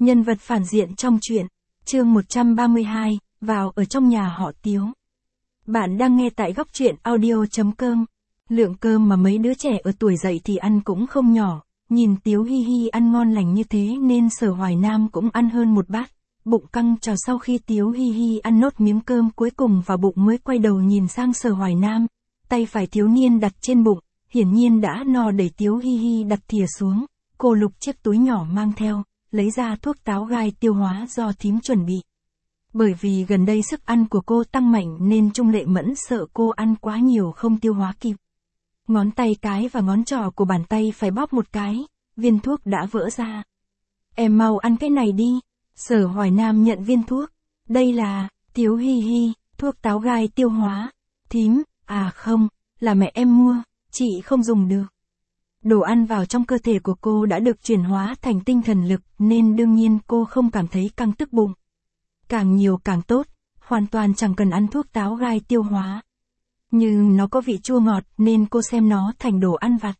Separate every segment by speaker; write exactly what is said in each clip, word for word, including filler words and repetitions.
Speaker 1: Nhân vật phản diện trong truyện. Chương một trăm ba mươi hai, vào ở trong nhà họ Tiếu. Bạn đang nghe tại góc truyện audio chấm com. Lượng cơm mà mấy đứa trẻ ở tuổi dậy thì ăn cũng không nhỏ, nhìn Tiếu Hi Hi ăn ngon lành như thế nên Sở Hoài Nam cũng ăn hơn một bát, bụng căng trào. Sau khi Tiếu Hi Hi ăn nốt miếng cơm cuối cùng vào bụng mới quay đầu nhìn sang Sở Hoài Nam, tay phải thiếu niên đặt trên bụng, hiển nhiên đã no. Đẩy Tiếu Hi Hi đặt thìa xuống, cô lục chiếc túi nhỏ mang theo, lấy ra thuốc táo gai tiêu hóa do thím chuẩn bị. Bởi vì gần đây sức ăn của cô tăng mạnh nên Trung Lệ Mẫn sợ cô ăn quá nhiều không tiêu hóa kịp. Ngón tay cái và ngón trỏ của bàn tay phải bóp một cái, viên thuốc đã vỡ ra. Em mau ăn cái này đi. Sở Hoài Nam nhận viên thuốc. Đây là, Tiếu Hi Hi, thuốc táo gai tiêu hóa. Thím, à không, là mẹ em mua, chị không dùng được. Đồ ăn vào trong cơ thể của cô đã được chuyển hóa thành tinh thần lực nên đương nhiên cô không cảm thấy căng tức bụng. Càng nhiều càng tốt, hoàn toàn chẳng cần ăn thuốc táo gai tiêu hóa. Nhưng nó có vị chua ngọt nên cô xem nó thành đồ ăn vặt.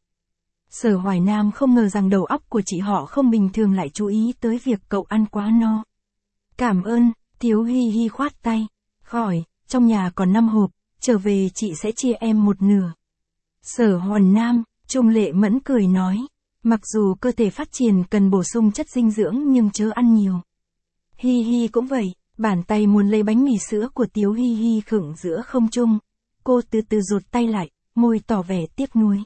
Speaker 1: Sở Hoài Nam không ngờ rằng đầu óc của chị họ không bình thường lại chú ý tới việc cậu ăn quá no. Cảm ơn, Tiếu Hi Hi khoát tay. Khỏi, trong nhà còn năm hộp, trở về chị sẽ chia em một nửa. Sở Hoài Nam, Trung Lệ Mẫn cười nói, mặc dù cơ thể phát triển cần bổ sung chất dinh dưỡng nhưng chớ ăn nhiều. Hi Hi cũng vậy, bàn tay muốn lấy bánh mì sữa của Tiếu Hi Hi khựng giữa không trung. Cô từ từ rụt tay lại, môi tỏ vẻ tiếc nuối.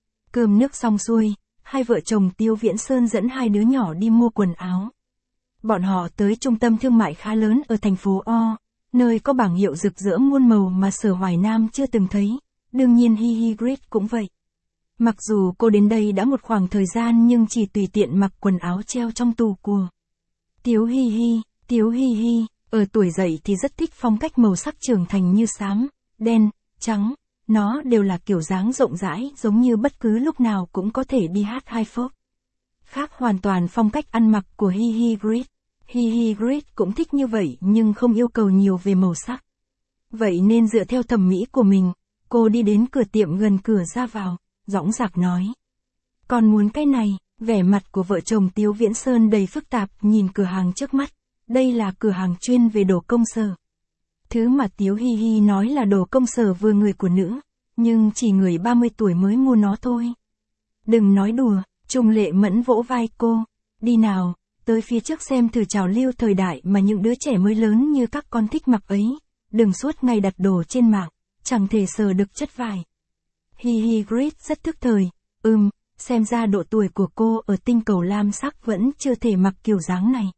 Speaker 1: Cơm nước xong xuôi, hai vợ chồng Tiêu Viễn Sơn dẫn hai đứa nhỏ đi mua quần áo. Bọn họ tới trung tâm thương mại khá lớn ở thành phố O, nơi có bảng hiệu rực rỡ muôn màu mà Sở Hoài Nam chưa từng thấy, đương nhiên Hi Hi Grit cũng vậy. Mặc dù cô đến đây đã một khoảng thời gian nhưng chỉ tùy tiện mặc quần áo treo trong tủ của Tiếu Hi Hi. Tiếu Hi Hi, ở tuổi dậy thì rất thích phong cách màu sắc trưởng thành như xám, đen, trắng, nó đều là kiểu dáng rộng rãi giống như bất cứ lúc nào cũng có thể đi hát hai phốc. Khác hoàn toàn phong cách ăn mặc của Hi Hi Grit. Hi Hi Grit cũng thích như vậy nhưng không yêu cầu nhiều về màu sắc. Vậy nên dựa theo thẩm mỹ của mình, cô đi đến cửa tiệm gần cửa ra vào, dõng dạc nói. Con muốn cái này, vẻ mặt của vợ chồng Tiếu Viễn Sơn đầy phức tạp nhìn cửa hàng trước mắt. Đây là cửa hàng chuyên về đồ công sở. Thứ mà Tiếu Hi Hi nói là đồ công sở vừa người của nữ, nhưng chỉ người ba mươi tuổi mới mua nó thôi. Đừng nói đùa, Trung Lệ Mẫn vỗ vai cô. Đi nào, tới phía trước xem thử trào lưu thời đại mà những đứa trẻ mới lớn như các con thích mặc ấy. Đừng suốt ngày đặt đồ trên mạng, chẳng thể sờ được chất vải. Hi Hi Grit rất thức thời. Ừm, xem ra độ tuổi của cô ở tinh cầu lam sắc vẫn chưa thể mặc kiểu dáng này.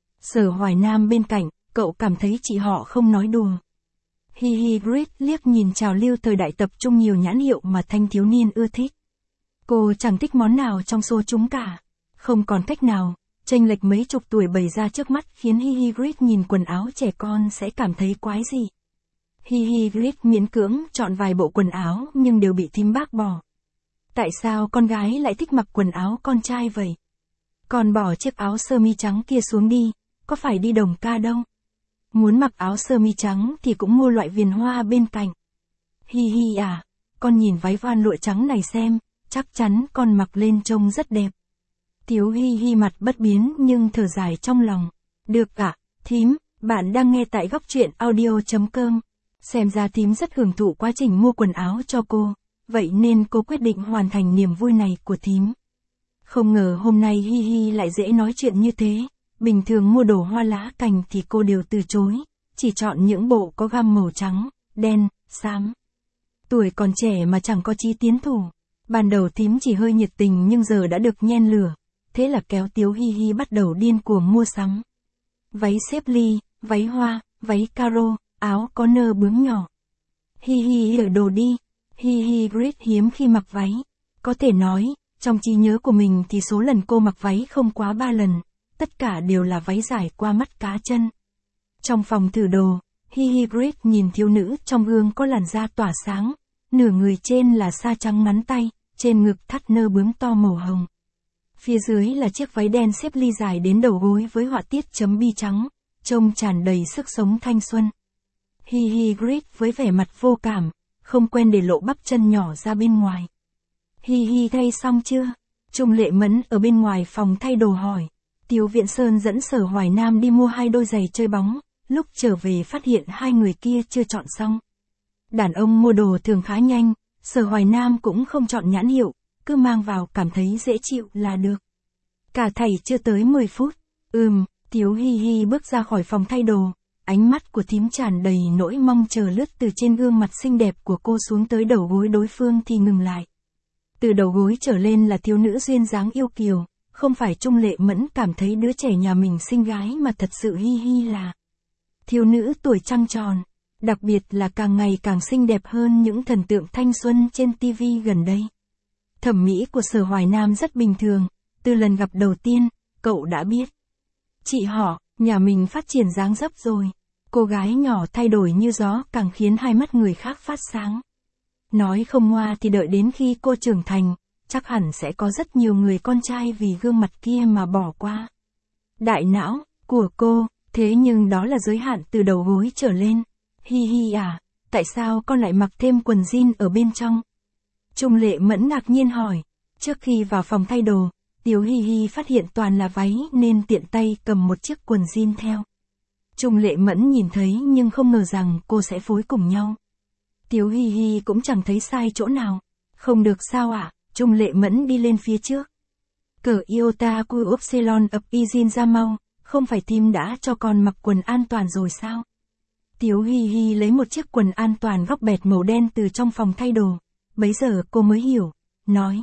Speaker 1: Sở Hoài Nam bên cạnh, cậu cảm thấy chị họ không nói đùa. Hi Hi Grit liếc nhìn trào lưu thời đại tập trung nhiều nhãn hiệu mà thanh thiếu niên ưa thích. Cô chẳng thích món nào trong số chúng cả. Không còn cách nào, chênh lệch mấy chục tuổi bày ra trước mắt khiến Hi Hi Grit nhìn quần áo trẻ con sẽ cảm thấy quái dị. Hi Hi Grit miễn cưỡng chọn vài bộ quần áo nhưng đều bị thím bác bỏ. Tại sao con gái lại thích mặc quần áo con trai vậy? Còn bỏ chiếc áo sơ mi trắng kia xuống đi, có phải đi đồng ca đâu. Muốn mặc áo sơ mi trắng thì cũng mua loại viền hoa bên cạnh. Hi Hi à, con nhìn váy voan lụa trắng này xem, chắc chắn con mặc lên trông rất đẹp. Tiếu Hi Hi mặt bất biến nhưng thở dài trong lòng. Được ạ, thím, bạn đang nghe tại góc truyện audio chấm com. Xem ra thím rất hưởng thụ quá trình mua quần áo cho cô, vậy nên cô quyết định hoàn thành niềm vui này của thím. Không ngờ hôm nay Hi Hi lại dễ nói chuyện như thế. Bình thường mua đồ hoa lá cành thì cô đều từ chối, chỉ chọn những bộ có gam màu trắng, đen, xám. Tuổi còn trẻ mà chẳng có chí tiến thủ. Ban đầu thím chỉ hơi nhiệt tình nhưng giờ đã được nhen lửa, thế là kéo Tiếu Hi Hi bắt đầu điên cuồng mua sắm. Váy xếp ly, váy hoa, váy caro, áo có nơ bướm nhỏ. Hi Hi ở đồ đi. Hi Hi Grit hiếm khi mặc váy. Có thể nói, trong trí nhớ của mình thì số lần cô mặc váy không quá ba lần. Tất cả đều là váy dài qua mắt cá chân. Trong phòng thử đồ, Hi Hi Grit nhìn thiếu nữ trong gương có làn da tỏa sáng, nửa người trên là sa trắng ngắn tay, trên ngực thắt nơ bướm to màu hồng. Phía dưới là chiếc váy đen xếp ly dài đến đầu gối với họa tiết chấm bi trắng, trông tràn đầy sức sống thanh xuân. Hi Hi Grit với vẻ mặt vô cảm, không quen để lộ bắp chân nhỏ ra bên ngoài. Hi Hi thay xong chưa? Trung Lệ Mẫn ở bên ngoài phòng thay đồ hỏi. Tiếu Viễn Sơn dẫn Sở Hoài Nam đi mua hai đôi giày chơi bóng, lúc trở về phát hiện hai người kia chưa chọn xong. Đàn ông mua đồ thường khá nhanh, Sở Hoài Nam cũng không chọn nhãn hiệu, cứ mang vào cảm thấy dễ chịu là được. Cả thảy chưa tới mười phút, ừm, Tiếu Hi Hi bước ra khỏi phòng thay đồ, ánh mắt của thím tràn đầy nỗi mong chờ lướt từ trên gương mặt xinh đẹp của cô xuống tới đầu gối đối phương thì ngừng lại. Từ đầu gối trở lên là thiếu nữ duyên dáng yêu kiều, không phải Trung Lệ Mẫn cảm thấy đứa trẻ nhà mình xinh gái mà thật sự Hi Hi là thiếu nữ tuổi trăng tròn, đặc biệt là càng ngày càng xinh đẹp hơn những thần tượng thanh xuân trên ti vi gần đây. Thẩm mỹ của Sở Hoài Nam rất bình thường, từ lần gặp đầu tiên, cậu đã biết. Chị họ, nhà mình phát triển dáng dấp rồi. Cô gái nhỏ thay đổi như gió càng khiến hai mắt người khác phát sáng. Nói không ngoa thì đợi đến khi cô trưởng thành, chắc hẳn sẽ có rất nhiều người con trai vì gương mặt kia mà bỏ qua. Đại não, của cô, thế nhưng đó là giới hạn từ đầu gối trở lên. Hi hi à, tại sao con lại mặc thêm quần jean ở bên trong? Trung Lệ Mẫn ngạc nhiên hỏi. Trước khi vào phòng thay đồ, Tiếu Hi Hi phát hiện toàn là váy nên tiện tay cầm một chiếc quần jean theo. Trung Lệ Mẫn nhìn thấy nhưng không ngờ rằng cô sẽ phối cùng nhau. Tiếu Hi Hi cũng chẳng thấy sai chỗ nào. Không được sao ạ, à? Trung Lệ Mẫn đi lên phía trước. Cởi iota cu upsilon ập y jean ra mau, không phải team đã cho con mặc quần an toàn rồi sao? Tiếu Hi Hi lấy một chiếc quần an toàn góc bẹt màu đen từ trong phòng thay đồ. Bấy giờ cô mới hiểu, nói.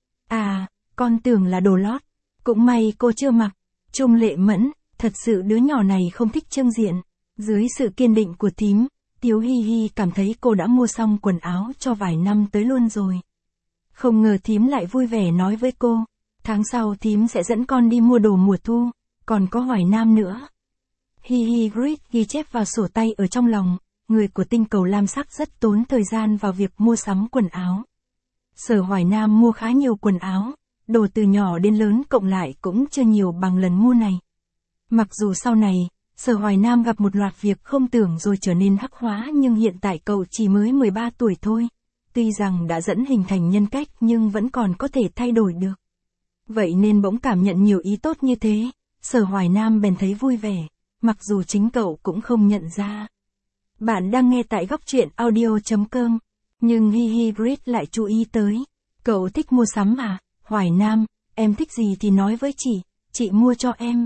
Speaker 1: À, con tưởng là đồ lót. Cũng may cô chưa mặc. Trung Lệ Mẫn, thật sự đứa nhỏ này không thích trưng diện. Dưới sự kiên định của thím, Tiếu Hi Hi cảm thấy cô đã mua xong quần áo cho vài năm tới luôn rồi. Không ngờ thím lại vui vẻ nói với cô, tháng sau thím sẽ dẫn con đi mua đồ mùa thu, còn có Hoài Nam nữa. Hi Hi Grit ghi chép vào sổ tay ở trong lòng, người của tinh cầu lam sắc rất tốn thời gian vào việc mua sắm quần áo. Sở Hoài Nam mua khá nhiều quần áo, đồ từ nhỏ đến lớn cộng lại cũng chưa nhiều bằng lần mua này. Mặc dù sau này, Sở Hoài Nam gặp một loạt việc không tưởng rồi trở nên hắc hóa nhưng hiện tại cậu chỉ mới mười ba tuổi thôi. Tuy rằng đã dẫn hình thành nhân cách nhưng vẫn còn có thể thay đổi được. Vậy nên bỗng cảm nhận nhiều ý tốt như thế, Sở Hoài Nam bèn thấy vui vẻ, mặc dù chính cậu cũng không nhận ra. Bạn đang nghe tại góc truyện audio chấm com, nhưng Hi Hi Grit lại chú ý tới. Cậu thích mua sắm à, Hoài Nam, em thích gì thì nói với chị, chị mua cho em.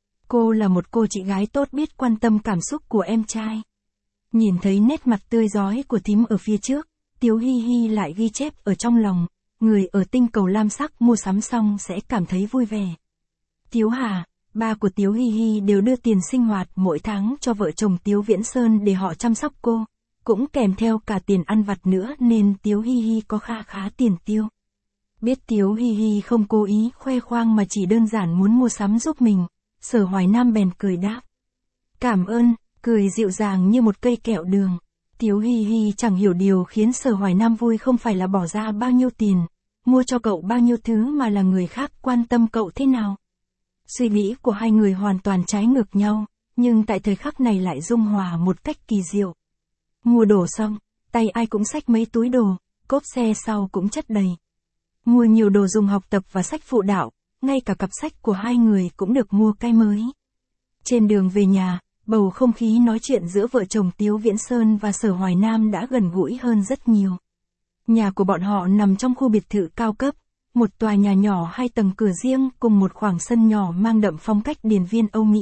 Speaker 1: Cô là một cô chị gái tốt biết quan tâm cảm xúc của em trai. Nhìn thấy nét mặt tươi rói của thím ở phía trước, Tiếu Hi Hi lại ghi chép ở trong lòng, người ở tinh cầu lam sắc mua sắm xong sẽ cảm thấy vui vẻ. Tiếu Hà, ba của Tiếu Hi Hi đều đưa tiền sinh hoạt mỗi tháng cho vợ chồng Tiếu Viễn Sơn để họ chăm sóc cô, cũng kèm theo cả tiền ăn vặt nữa nên Tiếu Hi Hi có kha khá tiền tiêu. Biết Tiếu Hi Hi không cố ý khoe khoang mà chỉ đơn giản muốn mua sắm giúp mình, Sở Hoài Nam bèn cười đáp. Cảm ơn, cười dịu dàng như một cây kẹo đường. Tiếu Hi Hi chẳng hiểu điều khiến Sở Hoài Nam vui không phải là bỏ ra bao nhiêu tiền, mua cho cậu bao nhiêu thứ mà là người khác quan tâm cậu thế nào. Suy nghĩ của hai người hoàn toàn trái ngược nhau, nhưng tại thời khắc này lại dung hòa một cách kỳ diệu. Mua đồ xong, tay ai cũng xách mấy túi đồ, cốp xe sau cũng chất đầy. Mua nhiều đồ dùng học tập và sách phụ đạo, ngay cả cặp sách của hai người cũng được mua cái mới. Trên đường về nhà, bầu không khí nói chuyện giữa vợ chồng Tiếu Viễn Sơn và Sở Hoài Nam đã gần gũi hơn rất nhiều. Nhà của bọn họ nằm trong khu biệt thự cao cấp, một tòa nhà nhỏ hai tầng cửa riêng cùng một khoảng sân nhỏ mang đậm phong cách điền viên Âu Mỹ.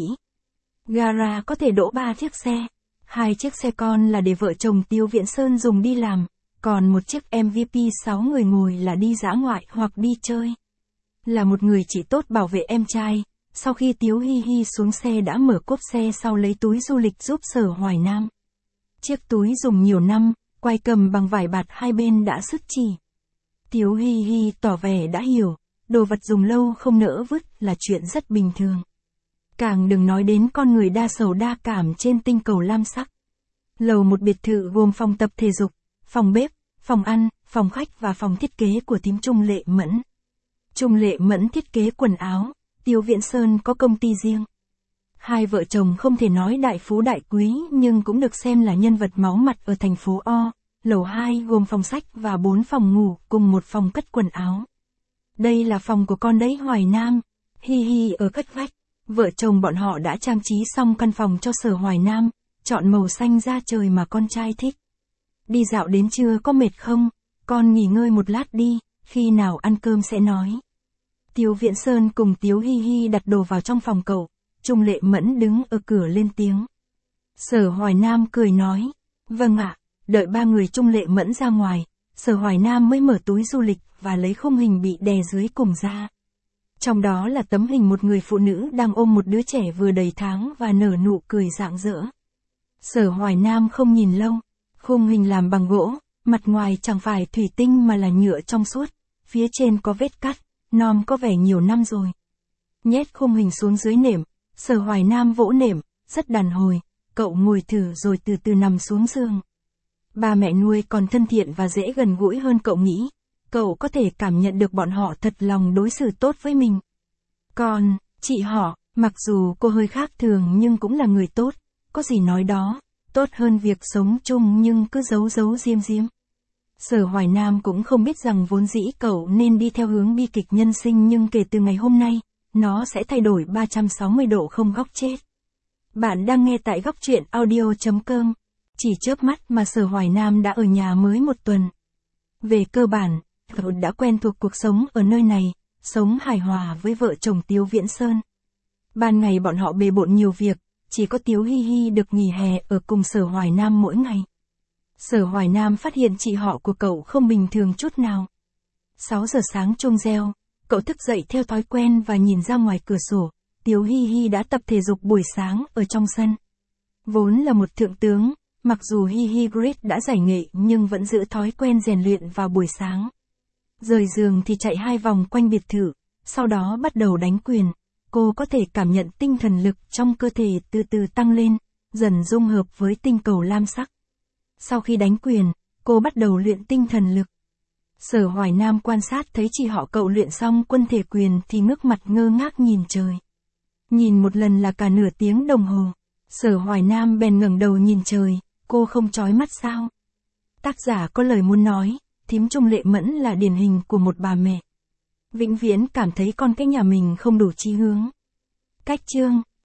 Speaker 1: Gara có thể đỗ ba chiếc xe, hai chiếc xe con là để vợ chồng Tiếu Viễn Sơn dùng đi làm, còn một chiếc em vê pê sáu người ngồi là đi dã ngoại hoặc đi chơi. Là một người chị tốt bảo vệ em trai, sau khi Tiếu Hi Hi xuống xe đã mở cốp xe sau lấy túi du lịch giúp Sở Hoài Nam. Chiếc túi dùng nhiều năm, quai cầm bằng vải bạt hai bên đã sứt chỉ. Tiếu Hi Hi tỏ vẻ đã hiểu, đồ vật dùng lâu không nỡ vứt là chuyện rất bình thường. Càng đừng nói đến con người đa sầu đa cảm trên tinh cầu lam sắc. Lầu một biệt thự gồm phòng tập thể dục, phòng bếp, phòng ăn, phòng khách và phòng thiết kế của thím Trung Lệ Mẫn. Trung Lệ Mẫn thiết kế quần áo, Tiếu Viễn Sơn có công ty riêng. Hai vợ chồng không thể nói đại phú đại quý nhưng cũng được xem là nhân vật máu mặt ở thành phố O. Lầu hai gồm phòng sách và bốn phòng ngủ cùng một phòng cất quần áo. Đây là phòng của con đấy Hoài Nam. Hi Hi ở cất vách. Vợ chồng bọn họ đã trang trí xong căn phòng cho Sở Hoài Nam, chọn màu xanh da trời mà con trai thích. Đi dạo đến trưa có mệt không? Con nghỉ ngơi một lát đi, khi nào ăn cơm sẽ nói. Tiếu Viễn Sơn cùng Tiếu Hi Hi đặt đồ vào trong phòng cậu, Trung Lệ Mẫn đứng ở cửa lên tiếng. Sở Hoài Nam cười nói, vâng ạ, đợi ba người Trung Lệ Mẫn ra ngoài, Sở Hoài Nam mới mở túi du lịch và lấy khung hình bị đè dưới cùng ra. Trong đó là tấm hình một người phụ nữ đang ôm một đứa trẻ vừa đầy tháng và nở nụ cười rạng rỡ. Sở Hoài Nam không nhìn lâu, khung hình làm bằng gỗ, mặt ngoài chẳng phải thủy tinh mà là nhựa trong suốt, phía trên có vết cắt, nom có vẻ nhiều năm rồi. Nhét khung hình xuống dưới nệm, Sở Hoài Nam vỗ nệm, rất đàn hồi, cậu ngồi thử rồi từ từ nằm xuống giường. Ba mẹ nuôi còn thân thiện và dễ gần gũi hơn cậu nghĩ, cậu có thể cảm nhận được bọn họ thật lòng đối xử tốt với mình. Còn, chị họ, mặc dù cô hơi khác thường nhưng cũng là người tốt, có gì nói đó, tốt hơn việc sống chung nhưng cứ giấu giấu diêm diêm. Sở Hoài Nam cũng không biết rằng vốn dĩ cậu nên đi theo hướng bi kịch nhân sinh nhưng kể từ ngày hôm nay, nó sẽ thay đổi ba trăm sáu mươi độ không góc chết. Bạn đang nghe tại góc truyện audio chấm com. Chỉ chớp mắt mà Sở Hoài Nam đã ở nhà mới một tuần. Về cơ bản, cậu đã quen thuộc cuộc sống ở nơi này, sống hài hòa với vợ chồng Tiếu Viễn Sơn. Ban ngày bọn họ bề bộn nhiều việc, chỉ có Tiếu Hi Hi được nghỉ hè ở cùng Sở Hoài Nam mỗi ngày. Sở Hoài Nam phát hiện chị họ của cậu không bình thường chút nào. sáu giờ sáng chuông reo, cậu thức dậy theo thói quen và nhìn ra ngoài cửa sổ, Tiếu Hi Hi đã tập thể dục buổi sáng ở trong sân. Vốn là một thượng tướng, mặc dù Hi Hi Grit đã giải nghệ nhưng vẫn giữ thói quen rèn luyện vào buổi sáng. Rời giường thì chạy hai vòng quanh biệt thự, sau đó bắt đầu đánh quyền. Cô có thể cảm nhận tinh thần lực trong cơ thể từ từ tăng lên, dần dung hợp với tinh cầu lam sắc. Sau khi đánh quyền, cô bắt đầu luyện tinh thần lực. Sở Hoài Nam quan sát thấy chị họ cậu luyện xong quân thể quyền thì ngước mặt ngơ ngác nhìn trời. Nhìn một lần là cả nửa tiếng đồng hồ. Sở Hoài Nam bèn ngẩng đầu nhìn trời, cô không chói mắt sao? Tác giả có lời muốn nói, thím Trung Lệ Mẫn là điển hình của một bà mẹ. Vĩnh viễn cảm thấy con cái nhà mình không đủ chí hướng. Cách chương